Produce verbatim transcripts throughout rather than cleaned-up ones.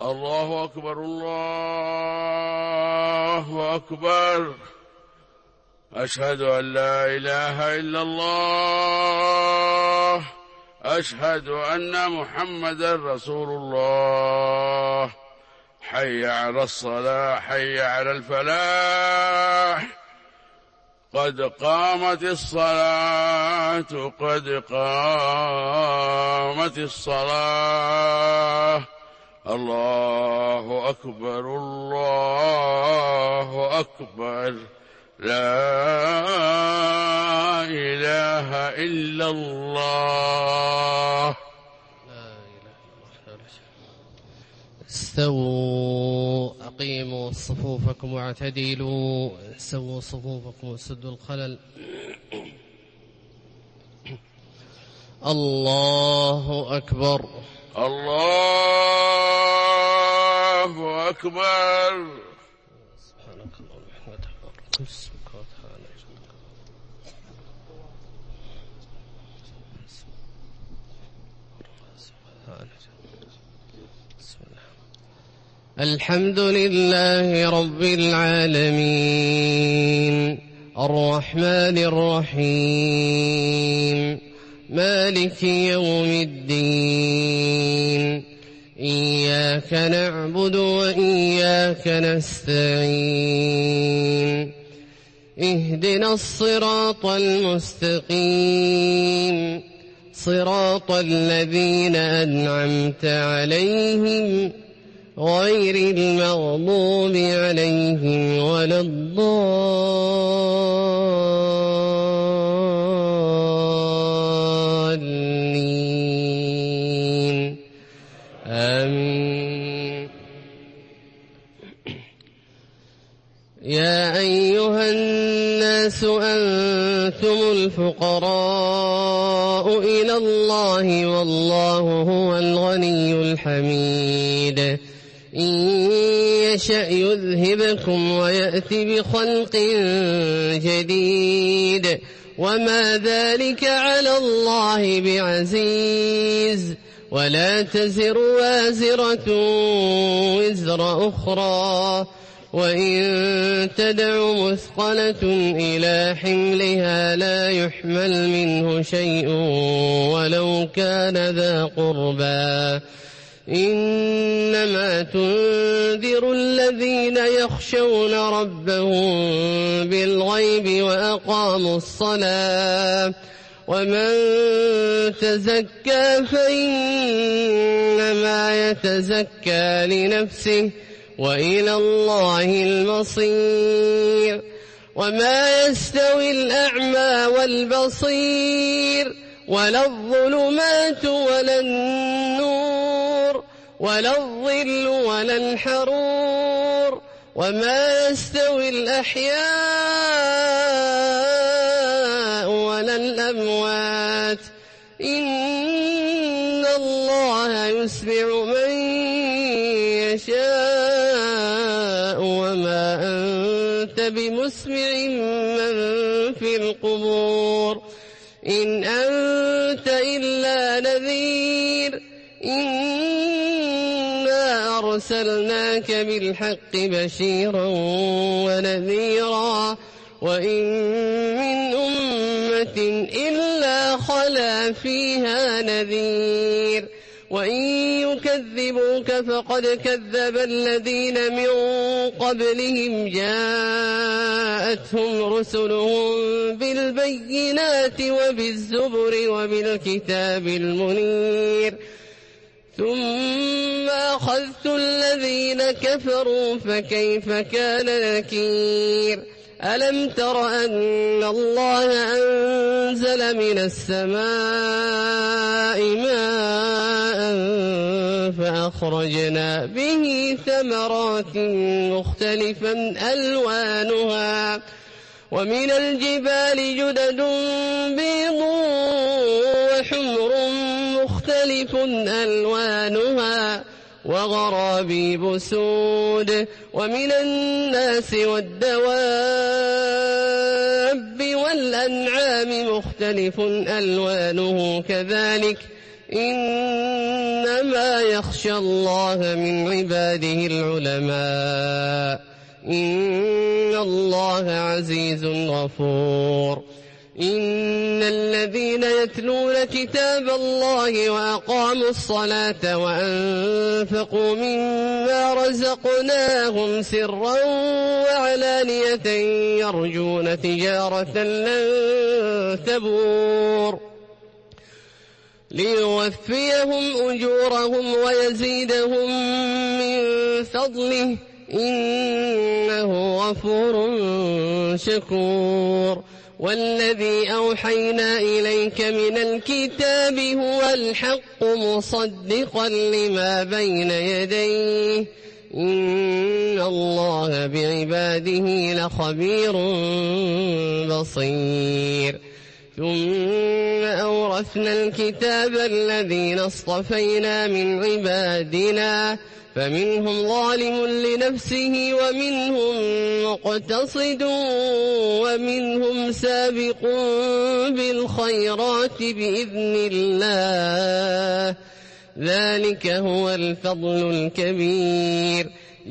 الله أكبر الله أكبر. أشهد أن لا إله إلا الله. أشهد أن محمدا رسول الله. حي على الصلاة حي على الفلاح. قد قامت الصلاة قد قامت الصلاة. الله أكبر الله أكبر. لا إله إلا الله. استووا أقيموا صفوفكم واعتدلوا. سووا صفوفكم وسدوا الخلل. الله أكبر الله أكبر. سبحانك اللهم وبحمدك اسمك وتعالى جدك. الحمد لله رب العالمين الرحمن الرحيم مالك يوم الدين. إياك نعبد وإياك نستعين. اهدنا الصراط المستقيم صراط الذين أنعمت عليهم غير المغضوب عليهم ولا الضالين. آمين. يا أيها الناس أنتم الفقراء إلى الله والله هو الغني الحميد. إن يشأ يذهبكم ويأتي بخلق جديد وما ذلك على الله بعزيز. ولا تزر وازرة وزر أخرى وإن تدع مثقلة إلى حملها لا يحمل منه شيء ولو كان ذا قربى. إنما تنذر الذين يخشون ربهم بالغيب وأقاموا الصلاة. ومن تزكى فإنما يتزكى لنفسه وإلى الله المصير. وما يستوي الأعمى والبصير ولا الظلمات ولا النور ولا الظل ولا الحرور. وما يستوي الأحياء ولا الأموات. إن الله يسمع من يشاء وما أنت بمسمع من في القبور. إن أنت إلا نذير. إنا أرسلناك بالحق بشيرا ونذيرا وإن من أمة إلا خلا فيها نذير. وإن يكذبوك فقد كذب الذين من قبلهم جاءتهم رسلهم بالبينات وبالزبر وبالكتاب المنير. ثم أخذت الذين كفروا فكيف كان نكير. ألم تر أن الله أنزل من السماء ماء فأخرجنا به ثمرات مختلفا ألوانها ومن الجبال جدد بيض وحمر مختلف ألوانها وغرابيب سود. ومن الناس والدواب والأنعام مختلف ألوانه كذلك إنما يخشى الله من عباده العلماء إن الله عزيز غفور إن الذين يتلون كتاب الله وأقاموا الصلاة وأنفقوا مما رزقناهم سرا وعلانية يرجون تجارة لن تبور ليوفيهم أجورهم ويزيدهم من فضله إنه غفور شكور والذي أوحينا إليك من الكتاب هو الحق مصدقا لما بين يديه إن الله بعباده لخبير بصير ثم أورثنا الكتاب الذين اصطفينا من عبادنا فمنهم ظالم لنفسه ومنهم مقتصد ومنهم سابق بالخيرات بإذن الله ذلك هو الفضل الكبير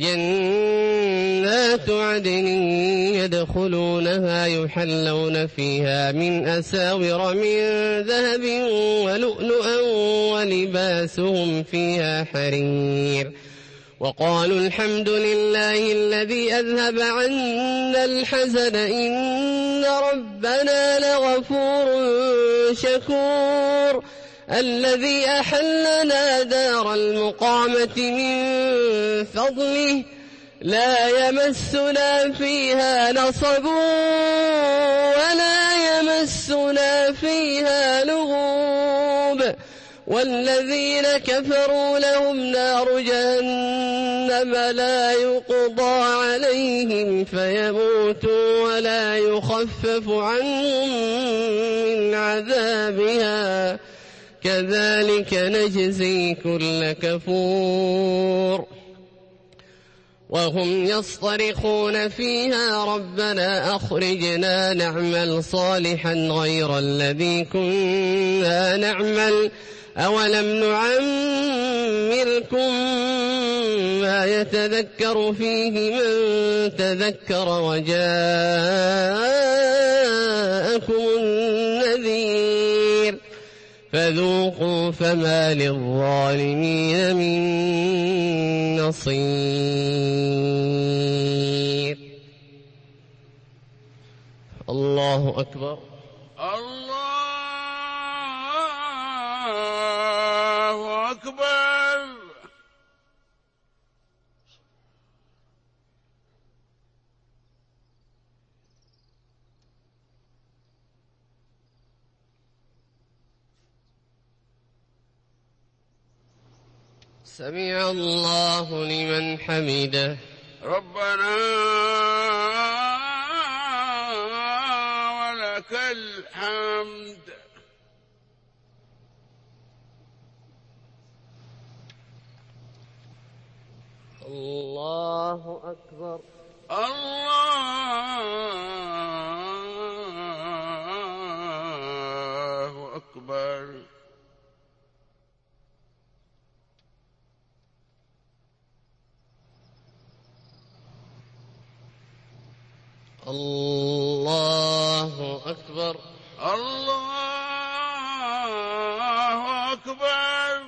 جنات عدن يدخلونها يحلون فيها من أساور من ذهب ولؤلؤا ولباسهم فيها حرير وقالوا الحمد لله الذي أذهب عنا الحزن إن ربنا لغفور شكور الذي أحلنا دار المقامة من فضله لا يمسنا فيها نصب ولا يمسنا فيها لغوب والذين كفروا لهم نار جهنم لا يقضى عليهم فيموتوا ولا يخفف عنهم من عذابها كذلك نجزي كل كفور وهم يصطرخون فيها ربنا أخرجنا نعمل صالحا غير الذي كنا نعمل أولم نعمركم ما يتذكر فيه من تذكر وجاءكم النذير فذوقوا فما للظالمين من نصير الله أكبر الله أكبر سمع الله لمن حمده ربنا ولك الحمد الله أكبر الله أكبر الله أكبر الله أكبر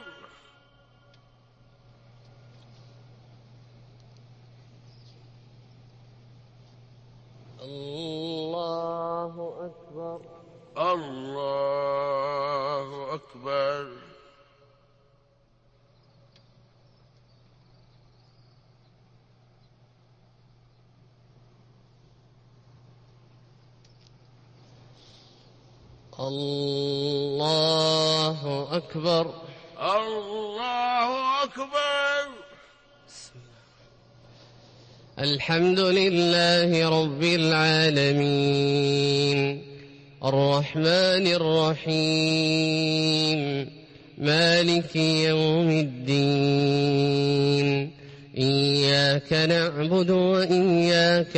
الله أكبر الله أكبر الله أكبر الله أكبر الحمد لله رب العالمين الرحمن الرحيم مالك يوم الدين إياك نعبد وإياك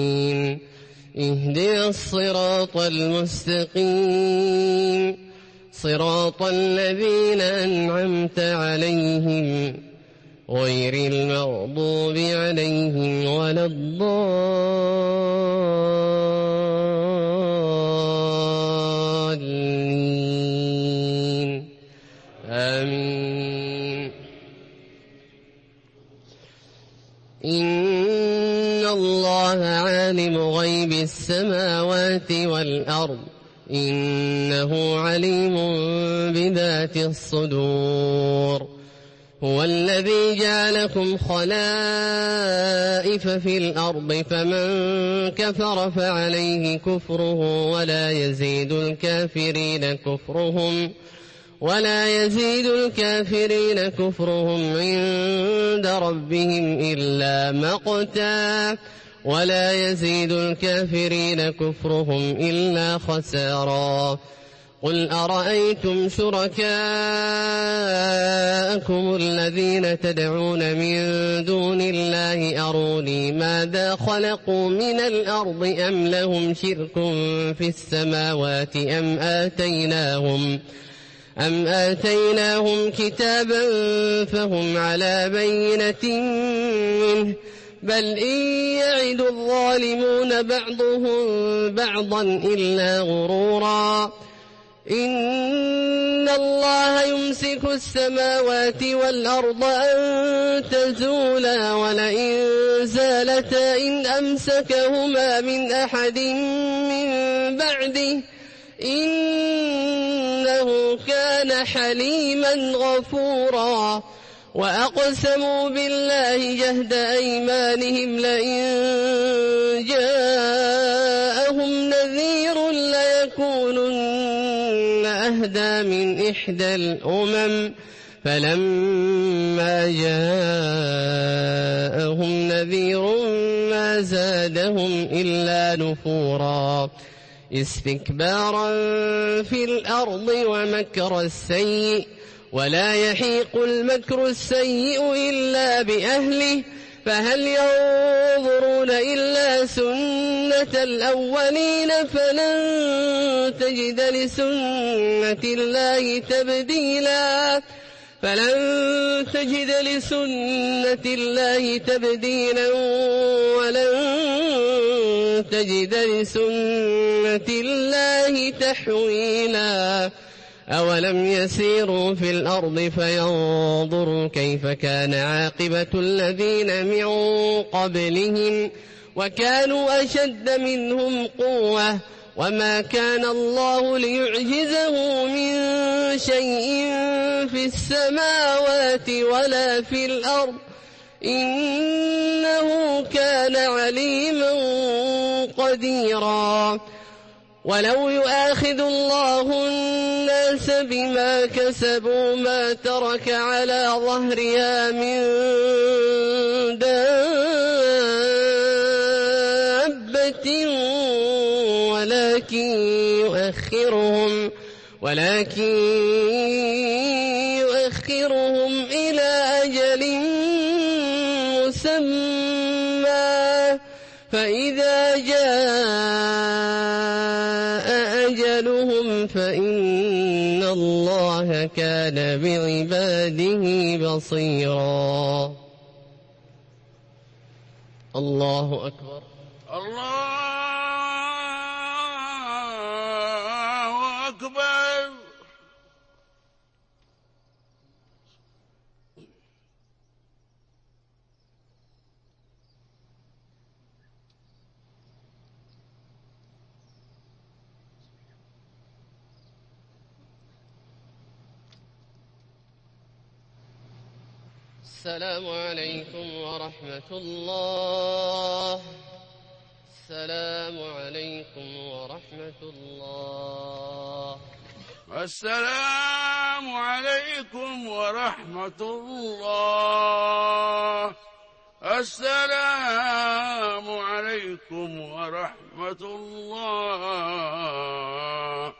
نستعين اهدنا الصراط المستقيم صراط الذين أنعمت عليهم غير المغضوب عليهم ولا الضالين آمين. إن الله عالم غيب السماوات والأرض إنه عليم بذات الصدور. هو الذي جعلكم خلائف في الأرض فمن كفر فعليه كفره ولا يزيد الكافرين كفرهم ولا يزيد الكافرين كفرهم عند ربهم إلا مقتا ولا يزيد الكافرين كفرهم إلا خسارا. قل أرأيتم شركاءكم الذين تدعون من دون الله أروني ماذا خلقوا من الأرض أم لهم شرك في السماوات أم آتيناهم أم آتيناهم كتابا فهم على بينة منه بل إن يعد الظالمون بعضهم بعضا إلا غرورا. إن الله يمسك السماوات والأرض أن تزولا ولئن زالتا إن أمسكهما من أحد من بعده إنه كان حليما غفورا. وأقسموا بالله جهد أيمانهم لئن جاءهم نذير ليكونن أهدى من إحدى الأمم فلما جاءهم نذير ما زادهم إلا نفورا استكبارا في الأرض ومكر السيء ولا يحيق المكر السيء إلا بأهله فهل ينظرون إلا سنة الأولين فلن تجد لسنة الله تبديلا فلن تجد لسنة الله تبديلا ولن تجد لسنة الله تحويلا. أولم يسيروا في الأرض فينظروا كيف كان عاقبة الذين من قبلهم وكانوا أشد منهم قوة وما كان الله ليعجزه من شيء في السماوات ولا في الأرض إنه كان عليما قديرا. ولو يؤاخذ الله الناس بما كسبوا ما ترك على ظهرها من دابة ولكن يؤخرهم ولكن يؤخرهم إلى أجل مسمى فإذا جاء أجلهم فإن الله كان بعباده بصيرا. الله أكبر. الله أكبر. السلام عليكم ورحمة الله. السلام عليكم ورحمة الله. السلام عليكم ورحمة الله. السلام عليكم ورحمة الله.